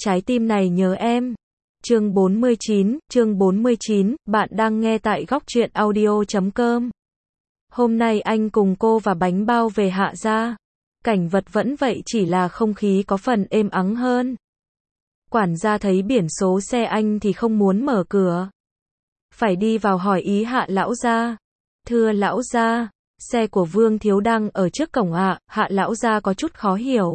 trái tim này nhớ em. Chương 49, bạn đang nghe tại Góc Truyện Audio.com. Hôm nay anh cùng cô và bánh bao về Hạ gia. Cảnh vật vẫn vậy, chỉ là không khí có phần êm ắng hơn. Quản gia thấy biển số xe anh thì không muốn mở cửa. Phải đi vào hỏi ý Hạ lão gia. Thưa lão gia, xe của Vương Thiếu đang ở trước cổng ạ. Hạ lão gia có chút khó hiểu.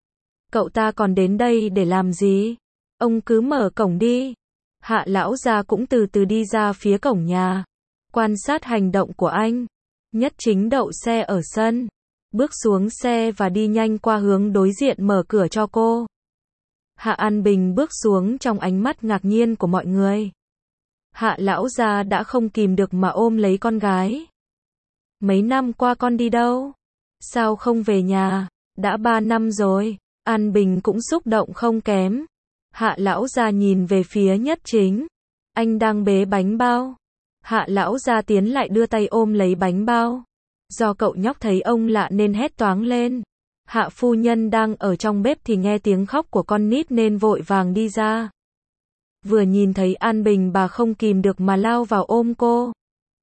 Cậu ta còn đến đây để làm gì? Ông cứ mở cổng đi. Hạ lão gia cũng từ từ đi ra phía cổng nhà. Quan sát hành động của anh. Nhất Chính đậu xe ở sân. Bước xuống xe và đi nhanh qua hướng đối diện mở cửa cho cô. Hạ An Bình bước xuống trong ánh mắt ngạc nhiên của mọi người. Hạ lão gia đã không kìm được mà ôm lấy con gái. Mấy năm qua con đi đâu? Sao không về nhà? Đã 3 năm rồi. An Bình cũng xúc động không kém. Hạ lão gia nhìn về phía Nhất Chính. Anh đang bế bánh bao. Hạ lão gia tiến lại đưa tay ôm lấy bánh bao. Do cậu nhóc thấy ông lạ nên hét toáng lên. Hạ phu nhân đang ở trong bếp thì nghe tiếng khóc của con nít nên vội vàng đi ra. Vừa nhìn thấy An Bình bà không kìm được mà lao vào ôm cô.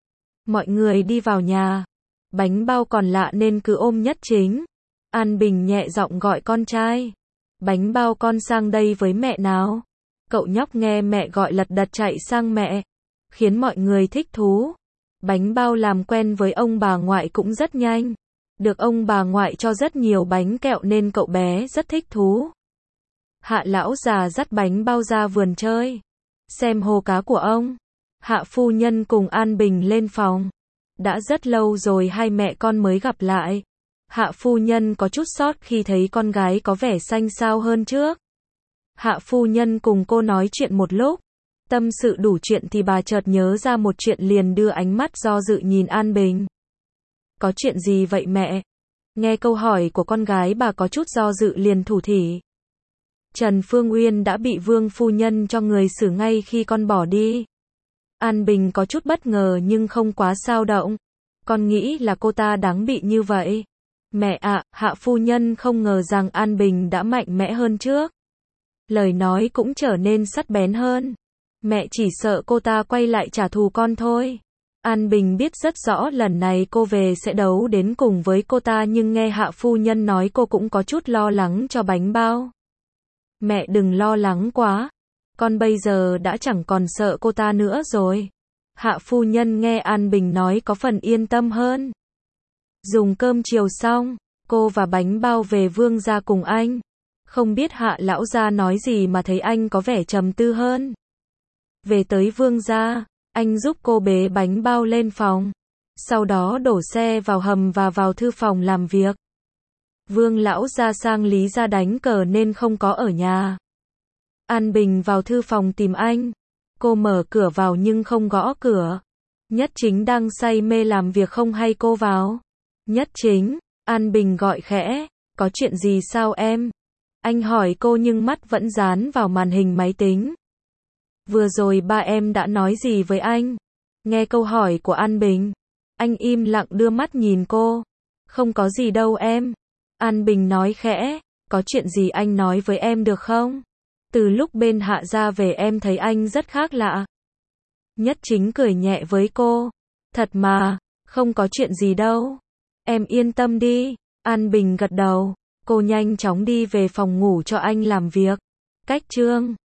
Mọi người đi vào nhà. Bánh bao còn lạ nên cứ ôm Nhất Chính. An Bình nhẹ giọng gọi con trai. Bánh bao con sang đây với mẹ nào. Cậu nhóc nghe mẹ gọi lật đật chạy sang mẹ. Khiến mọi người thích thú. Bánh bao làm quen với ông bà ngoại cũng rất nhanh. Được ông bà ngoại cho rất nhiều bánh kẹo nên cậu bé rất thích thú. Hạ lão già dắt bánh bao ra vườn chơi. Xem hồ cá của ông. Hạ phu nhân cùng An Bình lên phòng. Đã rất lâu rồi hai mẹ con mới gặp lại. Hạ phu nhân có chút sót khi thấy con gái có vẻ xanh xao hơn trước. Hạ phu nhân cùng cô nói chuyện một lúc. Tâm sự đủ chuyện thì bà chợt nhớ ra một chuyện liền đưa ánh mắt do dự nhìn An Bình. Có chuyện gì vậy mẹ? Nghe câu hỏi của con gái bà có chút do dự liền thủ thỉ. Trần Phương Uyên đã bị Vương phu nhân cho người xử ngay khi con bỏ đi. An Bình có chút bất ngờ nhưng không quá xao động. Con nghĩ là cô ta đáng bị như vậy. Mẹ ạ, Hạ phu nhân không ngờ rằng An Bình đã mạnh mẽ hơn trước. Lời nói cũng trở nên sắc bén hơn. Mẹ chỉ sợ cô ta quay lại trả thù con thôi. An Bình biết rất rõ lần này cô về sẽ đấu đến cùng với cô ta nhưng nghe Hạ phu nhân nói cô cũng có chút lo lắng cho bánh bao. Mẹ đừng lo lắng quá. Con bây giờ đã chẳng còn sợ cô ta nữa rồi. Hạ phu nhân nghe An Bình nói có phần yên tâm hơn. Dùng cơm chiều xong, cô và bánh bao về Vương gia cùng anh. Không biết Hạ lão gia nói gì mà thấy anh có vẻ trầm tư hơn. Về tới Vương gia, anh giúp cô bế bánh bao lên phòng. Sau đó đổ xe vào hầm và vào thư phòng làm việc. Vương lão gia sang Lý gia đánh cờ nên không có ở nhà. An Bình vào thư phòng tìm anh. Cô mở cửa vào nhưng không gõ cửa. Nhất Chính đang say mê làm việc không hay cô vào. Nhất Chính, An Bình gọi khẽ. Có chuyện gì sao em? Anh hỏi cô nhưng mắt vẫn dán vào màn hình máy tính. Vừa rồi ba em đã nói gì với anh? Nghe câu hỏi của An Bình. Anh im lặng đưa mắt nhìn cô. Không có gì đâu em. An Bình nói khẽ. Có chuyện gì anh nói với em được không? Từ lúc bên Hạ gia về em thấy anh rất khác lạ. Nhất Chính cười nhẹ với cô. Thật mà, không có chuyện gì đâu. Em yên tâm đi. An Bình gật đầu. Cô nhanh chóng đi về phòng ngủ cho anh làm việc. Cách chương